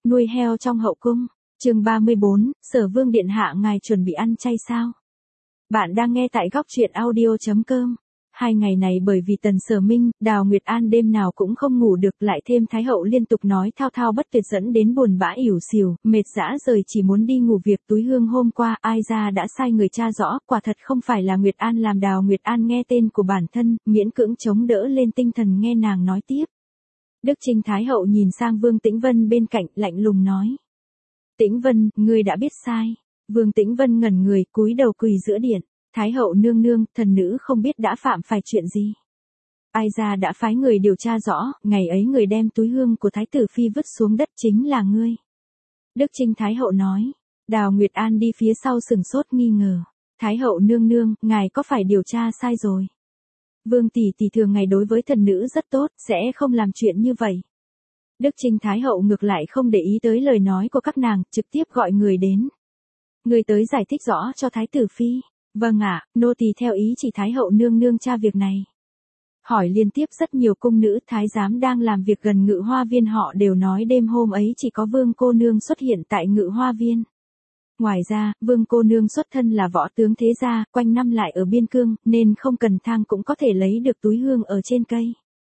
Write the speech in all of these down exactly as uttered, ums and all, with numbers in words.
Nuôi heo trong hậu cung. Chương ba mươi bốn, Sở Vương điện hạ ngài chuẩn bị ăn chay sao? Bạn đang nghe tại góc truyện audio chấm com. Hai ngày này bởi vì Tần Sở Minh, Đào Nguyệt An đêm nào cũng không ngủ được, lại thêm Thái hậu liên tục nói thao thao bất tuyệt dẫn đến buồn bã ỉu xìu, mệt dã rời chỉ muốn đi ngủ. Việc túi hương hôm qua ai ra đã sai người tra rõ, quả thật không phải là Nguyệt An làm. Đào Nguyệt An nghe tên của bản thân, miễn cưỡng chống đỡ lên tinh thần nghe nàng nói tiếp. Đức Trinh Thái hậu nhìn sang Vương Tĩnh Vân bên cạnh, lạnh lùng nói. Tĩnh Vân, ngươi đã biết sai. Vương Tĩnh Vân ngẩn người, cúi đầu quỳ giữa điện. Thái hậu nương nương, thần nữ không biết đã phạm phải chuyện gì. Ai ra đã phái người điều tra rõ, ngày ấy người đem túi hương của Thái tử Phi vứt xuống đất chính là ngươi. Đức Trinh Thái hậu nói. Đào Nguyệt An đi phía sau sừng sốt nghi ngờ. Thái hậu nương nương, ngài có phải điều tra sai rồi? Vương tỷ tỷ thường ngày đối với thần nữ rất tốt, sẽ không làm chuyện như vậy. Đức Trinh Thái hậu ngược lại không để ý tới lời nói của các nàng, trực tiếp gọi người đến. Người tới giải thích rõ cho Thái tử Phi. Vâng ạ, nô tỳ theo ý chỉ Thái hậu nương nương tra việc này. Hỏi liên tiếp rất nhiều cung nữ thái giám đang làm việc gần Ngự Hoa Viên, họ đều nói đêm hôm ấy chỉ có Vương cô nương xuất hiện tại Ngự Hoa Viên. Ngoài ra, Vương cô nương xuất thân là võ tướng thế gia, quanh năm lại ở biên cương, nên không cần thang cũng có thể lấy được túi hương ở trên cây.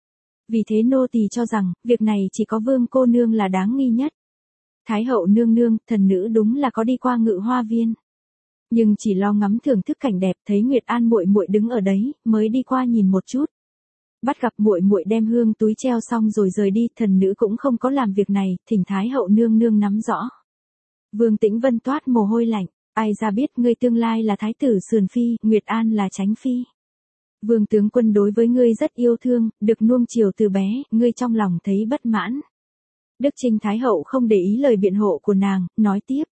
Vì thế nô tỳ cho rằng, việc này chỉ có Vương cô nương là đáng nghi nhất. Thái hậu nương nương, thần nữ đúng là có đi qua Ngự Hoa Viên. Nhưng chỉ lo ngắm thưởng thức cảnh đẹp, thấy Nguyệt An muội muội đứng ở đấy, mới đi qua nhìn một chút. Bắt gặp muội muội đem hương túi treo xong rồi rời đi, thần nữ cũng không có làm việc này, thỉnh Thái hậu nương nương nắm rõ. Vương Tĩnh Vân toát mồ hôi lạnh, ai ra biết ngươi tương lai là thái tử Sườn Phi, Nguyệt An là Chánh Phi. Vương tướng quân đối với ngươi rất yêu thương, được nuông chiều từ bé, ngươi trong lòng thấy bất mãn. Đức Trinh Thái hậu không để ý lời biện hộ của nàng, nói tiếp.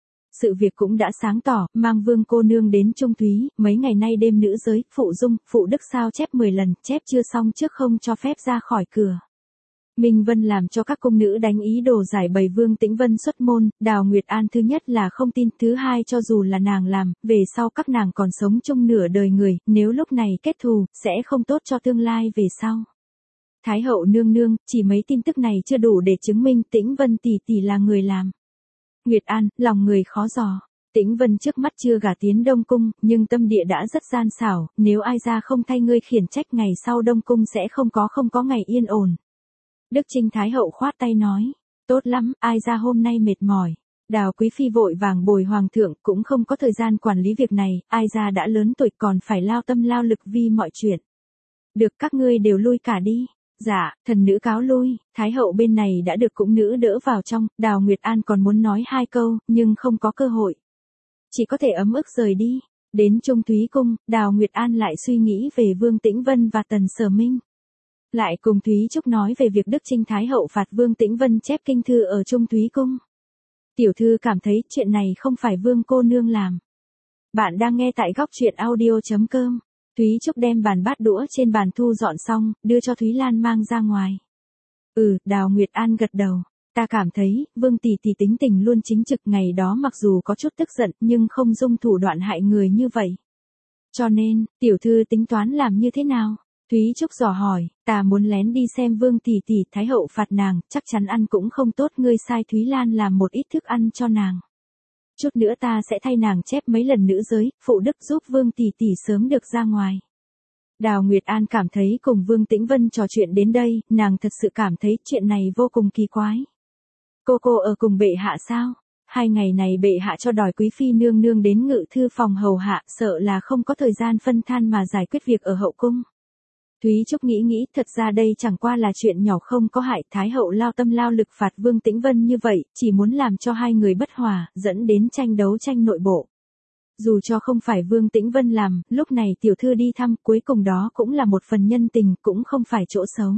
Sự việc cũng đã sáng tỏ, mang Vương cô nương đến Trung Thúy, mấy ngày nay đêm nữ giới, phụ dung, phụ đức sao chép mười lần, chép chưa xong trước không cho phép ra khỏi cửa. Minh Vân làm cho các cung nữ đánh ý đồ giải bày Vương Tĩnh Vân xuất môn, Đào Nguyệt An thứ nhất là không tin, thứ hai cho dù là nàng làm, về sau các nàng còn sống chung nửa đời người, nếu lúc này kết thù, sẽ không tốt cho tương lai về sau. Thái hậu nương nương, chỉ mấy tin tức này chưa đủ để chứng minh Tĩnh Vân tỷ tỷ là người làm. Nguyệt An, lòng người khó dò. Tĩnh Vân trước mắt chưa gả tiến Đông Cung, nhưng tâm địa đã rất gian xảo, nếu ai ra không thay ngươi khiển trách ngày sau Đông Cung sẽ không có không có ngày yên ổn. Đức Trinh Thái hậu khoát tay nói, tốt lắm, ai ra hôm nay mệt mỏi. Đào Quý Phi vội vàng bồi hoàng thượng, cũng không có thời gian quản lý việc này, ai ra đã lớn tuổi còn phải lao tâm lao lực vì mọi chuyện. Được, các ngươi đều lui cả đi. Dạ, thần nữ cáo lui. Thái hậu bên này đã được cung nữ đỡ vào trong, Đào Nguyệt An còn muốn nói hai câu, nhưng không có cơ hội. Chỉ có thể ấm ức rời đi. Đến Trung Thúy Cung, Đào Nguyệt An lại suy nghĩ về Vương Tĩnh Vân và Tần Sở Minh. Lại cùng Thúy Trúc nói về việc Đức Trinh Thái hậu phạt Vương Tĩnh Vân chép kinh thư ở Trung Thúy Cung. Tiểu thư cảm thấy chuyện này không phải Vương cô nương làm. Bạn đang nghe tại góc truyện audio chấm com. Thúy Trúc đem bàn bát đũa trên bàn thu dọn xong, đưa cho Thúy Lan mang ra ngoài. Ừ, Đào Nguyệt An gật đầu. Ta cảm thấy, Vương tỷ tỷ tính tình luôn chính trực, ngày đó mặc dù có chút tức giận, nhưng không dung thủ đoạn hại người như vậy. Cho nên, tiểu thư tính toán làm như thế nào? Thúy Trúc dò hỏi, ta muốn lén đi xem Vương tỷ tỷ, Thái hậu phạt nàng, chắc chắn ăn cũng không tốt, ngươi sai Thúy Lan làm một ít thức ăn cho nàng. Chút nữa ta sẽ thay nàng chép mấy lần nữ giới, phụ đức giúp Vương tỷ tỷ sớm được ra ngoài. Đào Nguyệt An cảm thấy cùng Vương Tĩnh Vân trò chuyện đến đây, nàng thật sự cảm thấy chuyện này vô cùng kỳ quái. Cô cô ở cùng bệ hạ sao? Hai ngày này bệ hạ cho đòi Quý Phi nương nương đến ngự thư phòng hầu hạ, sợ là không có thời gian phân than mà giải quyết việc ở hậu cung. Thúy Trúc nghĩ nghĩ, thật ra đây chẳng qua là chuyện nhỏ không có hại, Thái hậu lao tâm lao lực phạt Vương Tĩnh Vân như vậy, chỉ muốn làm cho hai người bất hòa, dẫn đến tranh đấu tranh nội bộ. Dù cho không phải Vương Tĩnh Vân làm, lúc này tiểu thư đi thăm, cuối cùng đó cũng là một phần nhân tình, cũng không phải chỗ xấu.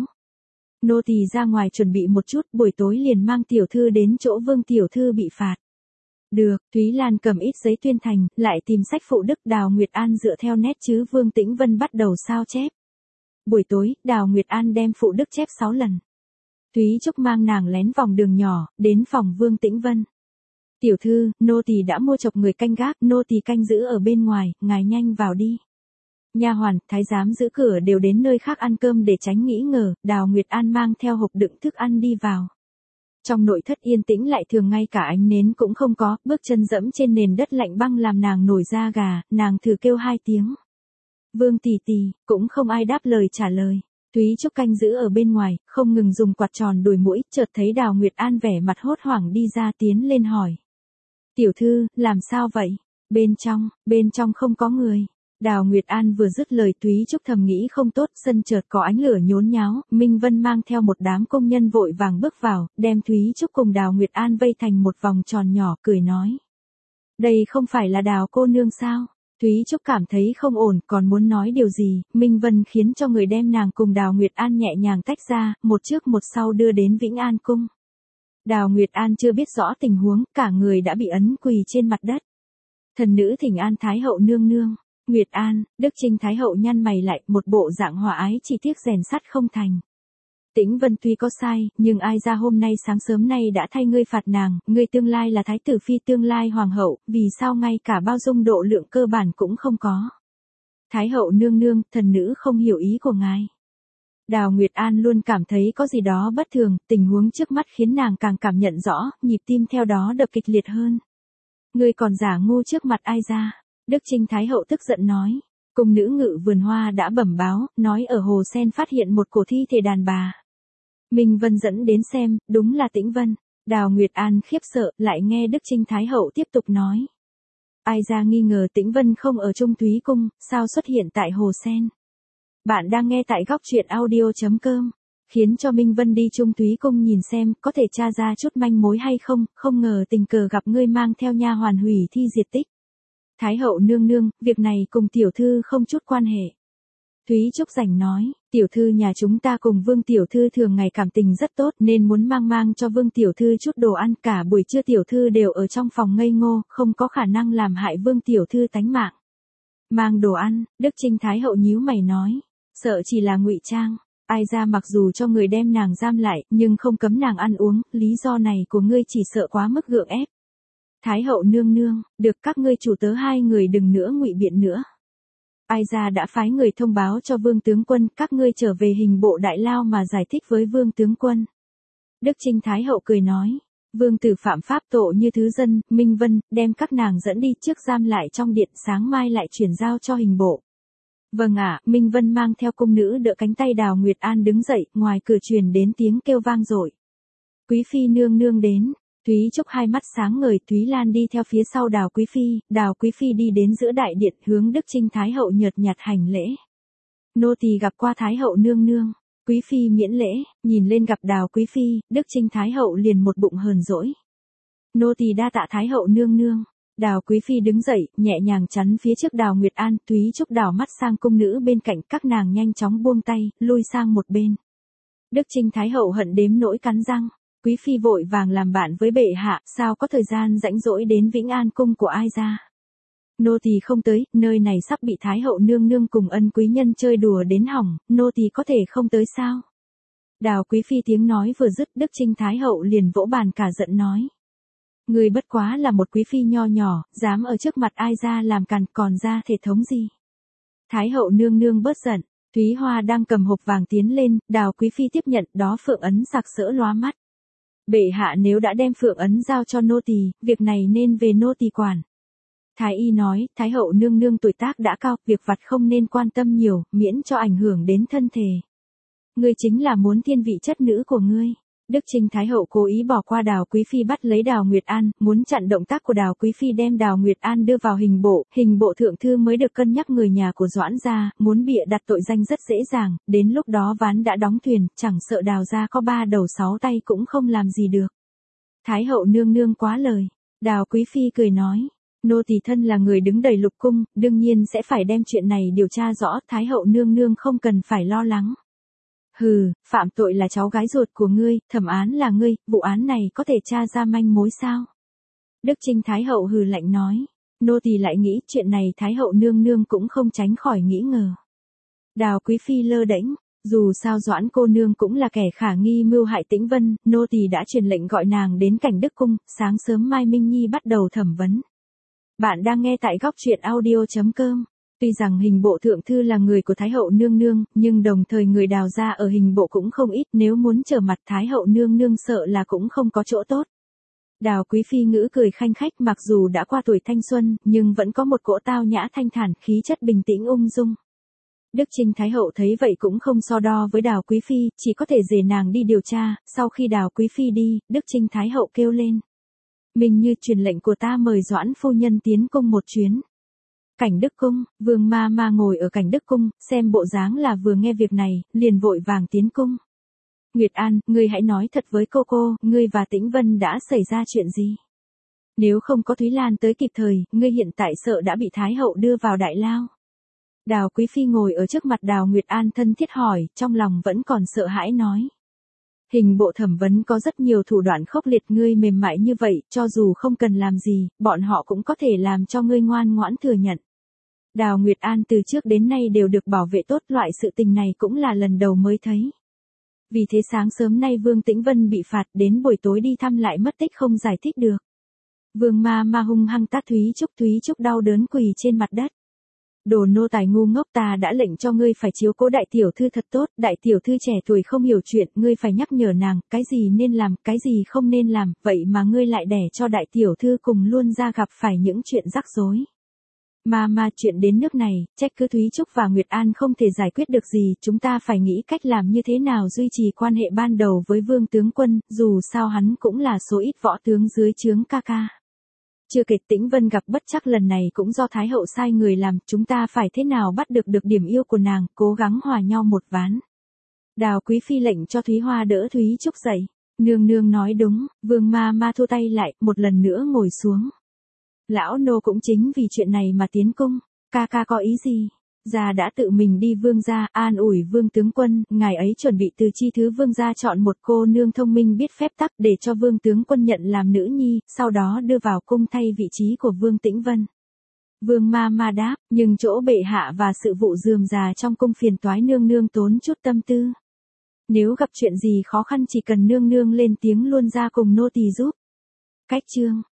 Nô tỳ ra ngoài chuẩn bị một chút, buổi tối liền mang tiểu thư đến chỗ Vương tiểu thư bị phạt. Được, Thúy Lan cầm ít giấy tuyên thành, lại tìm sách phụ đức. Đào Nguyệt An dựa theo nét chữ Vương Tĩnh Vân bắt đầu sao chép. Buổi tối, Đào Nguyệt An đem phụ đức chép sáu lần. Thúy Trúc mang nàng lén vòng đường nhỏ, đến phòng Vương Tĩnh Vân. Tiểu thư, nô tỳ đã mua chộc người canh gác, nô tỳ canh giữ ở bên ngoài, ngài nhanh vào đi. Nha hoàn, thái giám giữ cửa đều đến nơi khác ăn cơm để tránh nghĩ ngờ, Đào Nguyệt An mang theo hộp đựng thức ăn đi vào. Trong nội thất yên tĩnh lại thường ngay cả ánh nến cũng không có, bước chân dẫm trên nền đất lạnh băng làm nàng nổi da gà, nàng thử kêu hai tiếng. Vương tỷ tỷ, cũng không ai đáp lời trả lời. Thúy Trúc canh giữ ở bên ngoài, không ngừng dùng quạt tròn đuổi muỗi, chợt thấy Đào Nguyệt An vẻ mặt hốt hoảng đi ra tiến lên hỏi. Tiểu thư, làm sao vậy? Bên trong, bên trong không có người. Đào Nguyệt An vừa dứt lời Thúy Trúc thầm nghĩ không tốt, sân chợt có ánh lửa nhốn nháo, Minh Vân mang theo một đám công nhân vội vàng bước vào, đem Thúy Trúc cùng Đào Nguyệt An vây thành một vòng tròn nhỏ, cười nói. Đây không phải là Đào cô nương sao? Thúy Trúc cảm thấy không ổn, còn muốn nói điều gì, Minh Vân khiến cho người đem nàng cùng Đào Nguyệt An nhẹ nhàng tách ra, một trước một sau đưa đến Vĩnh An Cung. Đào Nguyệt An chưa biết rõ tình huống, cả người đã bị ấn quỳ trên mặt đất. Thần nữ thỉnh an Thái hậu nương nương. Nguyệt An, Đức Trinh Thái hậu nhăn mày lại, một bộ dạng hòa ái chỉ tiếc rèn sắt không thành. Tĩnh Vân tuy có sai, nhưng ai ra hôm nay sáng sớm nay đã thay ngươi phạt nàng, ngươi tương lai là thái tử phi tương lai hoàng hậu, vì sao ngay cả bao dung độ lượng cơ bản cũng không có. Thái hậu nương nương, thần nữ không hiểu ý của ngài. Đào Nguyệt An luôn cảm thấy có gì đó bất thường, tình huống trước mắt khiến nàng càng cảm nhận rõ, nhịp tim theo đó đập kịch liệt hơn. Ngươi còn giả ngu trước mặt ai ra? Đức Trinh Thái hậu tức giận nói. Cung nữ ngự vườn hoa đã bẩm báo, nói ở hồ sen phát hiện một cổ thi thể đàn bà. Minh Vân dẫn đến xem, đúng là Tĩnh Vân. Đào Nguyệt An khiếp sợ, lại nghe Đức Trinh Thái hậu tiếp tục nói. Ai ra nghi ngờ Tĩnh Vân không ở Trung Thúy Cung, sao xuất hiện tại hồ sen. Bạn đang nghe tại góc truyện audio chấm com. Khiến cho Minh Vân đi Trung Thúy Cung nhìn xem, có thể tra ra chút manh mối hay không, không ngờ tình cờ gặp ngươi mang theo nha hoàn hủy thi diệt tích. Thái hậu nương nương, việc này cùng tiểu thư không chút quan hệ. Thúy Trúc rảnh nói, tiểu thư nhà chúng ta cùng Vương tiểu thư thường ngày cảm tình rất tốt nên muốn mang mang cho Vương tiểu thư chút đồ ăn, cả buổi trưa tiểu thư đều ở trong phòng ngây ngô, không có khả năng làm hại Vương tiểu thư tánh mạng. Mang đồ ăn, Đức Trinh Thái hậu nhíu mày nói, sợ chỉ là ngụy trang. Ai ra mặc dù cho người đem nàng giam lại, nhưng không cấm nàng ăn uống, lý do này của ngươi chỉ sợ quá mức gượng ép. Thái hậu nương nương, được các ngươi chủ tớ hai người đừng nữa ngụy biện nữa. Ai ra đã phái người thông báo cho Vương tướng quân, các ngươi trở về hình bộ đại lao mà giải thích với Vương tướng quân. Đức Trinh Thái hậu cười nói, Vương tử phạm pháp tội như thứ dân, Minh Vân, đem các nàng dẫn đi trước giam lại trong điện, sáng mai lại chuyển giao cho hình bộ. Vâng ạ, Minh Vân mang theo cung nữ đỡ cánh tay Đào Nguyệt An đứng dậy, ngoài cửa truyền đến tiếng kêu vang dội. Quý phi nương nương đến. Thúy Trúc hai mắt sáng ngời, Thúy Lan đi theo phía sau Đào Quý phi, Đào Quý phi đi đến giữa đại điện, hướng Đức Trinh Thái hậu nhợt nhạt hành lễ. Nô tỳ gặp qua Thái hậu nương nương. Quý phi miễn lễ, nhìn lên gặp Đào Quý phi, Đức Trinh Thái hậu liền một bụng hờn dỗi. Nô tỳ đa tạ Thái hậu nương nương. Đào Quý phi đứng dậy, nhẹ nhàng chắn phía trước Đào Nguyệt An, Thúy Trúc đảo mắt sang cung nữ bên cạnh, các nàng nhanh chóng buông tay, lui sang một bên. Đức Trinh Thái hậu hận đếm nỗi cắn răng. Quý phi vội vàng làm bạn với bệ hạ, sao có thời gian rảnh rỗi đến Vĩnh An Cung của ai ra. Nô tỳ không tới, nơi này sắp bị Thái hậu nương nương cùng ân quý nhân chơi đùa đến hỏng, nô tỳ có thể không tới sao? Đào Quý phi tiếng nói vừa dứt, Đức Trinh Thái hậu liền vỗ bàn cả giận nói. Người bất quá là một quý phi nho nhỏ, dám ở trước mặt ai ra làm càn, còn ra thể thống gì? Thái hậu nương nương bớt giận. Thúy Hoa đang cầm hộp vàng tiến lên, Đào Quý phi tiếp nhận, đó phượng ấn sặc sỡ lóa mắt. Bệ hạ nếu đã đem phượng ấn giao cho nô tỳ, việc này nên về nô tỳ quản. Thái y nói, Thái hậu nương nương tuổi tác đã cao, việc vặt không nên quan tâm nhiều, miễn cho ảnh hưởng đến thân thể. Ngươi chính là muốn thiên vị chất nữ của ngươi. Đức Trinh Thái hậu cố ý bỏ qua Đào Quý phi bắt lấy Đào Nguyệt An, muốn chặn động tác của Đào Quý phi đem Đào Nguyệt An đưa vào hình bộ, hình bộ thượng thư mới được cân nhắc người nhà của Doãn gia, muốn bịa đặt tội danh rất dễ dàng, đến lúc đó ván đã đóng thuyền, chẳng sợ Đào gia có ba đầu sáu tay cũng không làm gì được. Thái hậu nương nương quá lời. Đào Quý phi cười nói, nô tỳ thân là người đứng đầy lục cung, đương nhiên sẽ phải đem chuyện này điều tra rõ, Thái hậu nương nương không cần phải lo lắng. Hừ, phạm tội là cháu gái ruột của ngươi, thẩm án là ngươi, vụ án này có thể tra ra manh mối sao? Đức Trinh Thái hậu hừ lạnh nói, nô tỳ lại nghĩ chuyện này Thái hậu nương nương cũng không tránh khỏi nghĩ ngờ. Đào Quý phi lơ đễnh, dù sao Doãn cô nương cũng là kẻ khả nghi mưu hại Tĩnh Vân, nô tỳ đã truyền lệnh gọi nàng đến Cảnh Đức cung, sáng sớm mai Minh Nhi bắt đầu thẩm vấn. Bạn đang nghe tại góc truyện audio chấm com. Tuy rằng hình bộ thượng thư là người của Thái hậu nương nương, nhưng đồng thời người đào ra ở hình bộ cũng không ít, nếu muốn trở mặt Thái hậu nương nương sợ là cũng không có chỗ tốt. Đào Quý Phi ngữ cười khanh khách, mặc dù đã qua tuổi thanh xuân, nhưng vẫn có một cỗ tao nhã thanh thản, khí chất bình tĩnh ung dung. Đức Trinh Thái hậu thấy vậy cũng không so đo với Đào Quý Phi, chỉ có thể dề nàng đi điều tra. Sau khi Đào Quý Phi đi, Đức Trinh Thái hậu kêu lên: Minh Như, truyền lệnh của ta mời Doãn phu nhân tiến cung một chuyến. Cảnh Đức cung. Vương ma ma ngồi ở Cảnh Đức cung, xem bộ dáng là vừa nghe việc này, liền vội vàng tiến cung. Nguyệt An, ngươi hãy nói thật với cô cô, ngươi và Tĩnh Vân đã xảy ra chuyện gì? Nếu không có Thúy Lan tới kịp thời, ngươi hiện tại sợ đã bị Thái hậu đưa vào đại lao. Đào Quý Phi ngồi ở trước mặt Đào Nguyệt An thân thiết hỏi, trong lòng vẫn còn sợ hãi nói. Hình bộ thẩm vấn có rất nhiều thủ đoạn khốc liệt, ngươi mềm mại như vậy, cho dù không cần làm gì, bọn họ cũng có thể làm cho ngươi ngoan ngoãn thừa nhận. Đào Nguyệt An từ trước đến nay đều được bảo vệ tốt, loại sự tình này cũng là lần đầu mới thấy. Vì thế sáng sớm nay Vương Tĩnh Vân bị phạt, đến buổi tối đi thăm lại mất tích không giải thích được. Vương ma ma hung hăng tát Thúy Trúc, Thúy Trúc đau đớn quỳ trên mặt đất. Đồ nô tài ngu ngốc, ta đã lệnh cho ngươi phải chiếu cố đại tiểu thư thật tốt, đại tiểu thư trẻ tuổi không hiểu chuyện, ngươi phải nhắc nhở nàng, cái gì nên làm, cái gì không nên làm, vậy mà ngươi lại đẻ cho đại tiểu thư cùng luôn ra gặp phải những chuyện rắc rối. Ma ma, chuyện đến nước này, trách cứ Thúy Trúc và Nguyệt An không thể giải quyết được gì, chúng ta phải nghĩ cách làm như thế nào duy trì quan hệ ban đầu với Vương tướng quân, dù sao hắn cũng là số ít võ tướng dưới trướng ca ca. Chưa kể Tĩnh Vân gặp bất trắc lần này cũng do Thái hậu sai người làm, chúng ta phải thế nào bắt được được điểm yêu của nàng, cố gắng hòa nhau một ván. Đào Quý Phi lệnh cho Thúy Hoa đỡ Thúy Trúc dậy. Nương nương nói đúng. Vương ma ma thu tay lại, một lần nữa ngồi xuống. Lão nô cũng chính vì chuyện này mà tiến cung. Ca ca có ý gì? Gia đã tự mình đi vương gia, an ủi Vương tướng quân, ngài ấy chuẩn bị từ chi thứ vương gia chọn một cô nương thông minh biết phép tắc để cho Vương tướng quân nhận làm nữ nhi, sau đó đưa vào cung thay vị trí của Vương Tĩnh Vân. Vương ma ma đáp, nhưng chỗ bệ hạ và sự vụ rườm rà trong cung phiền toái, nương nương tốn chút tâm tư. Nếu gặp chuyện gì khó khăn chỉ cần nương nương lên tiếng luôn ra cùng nô tỳ giúp. Cách chương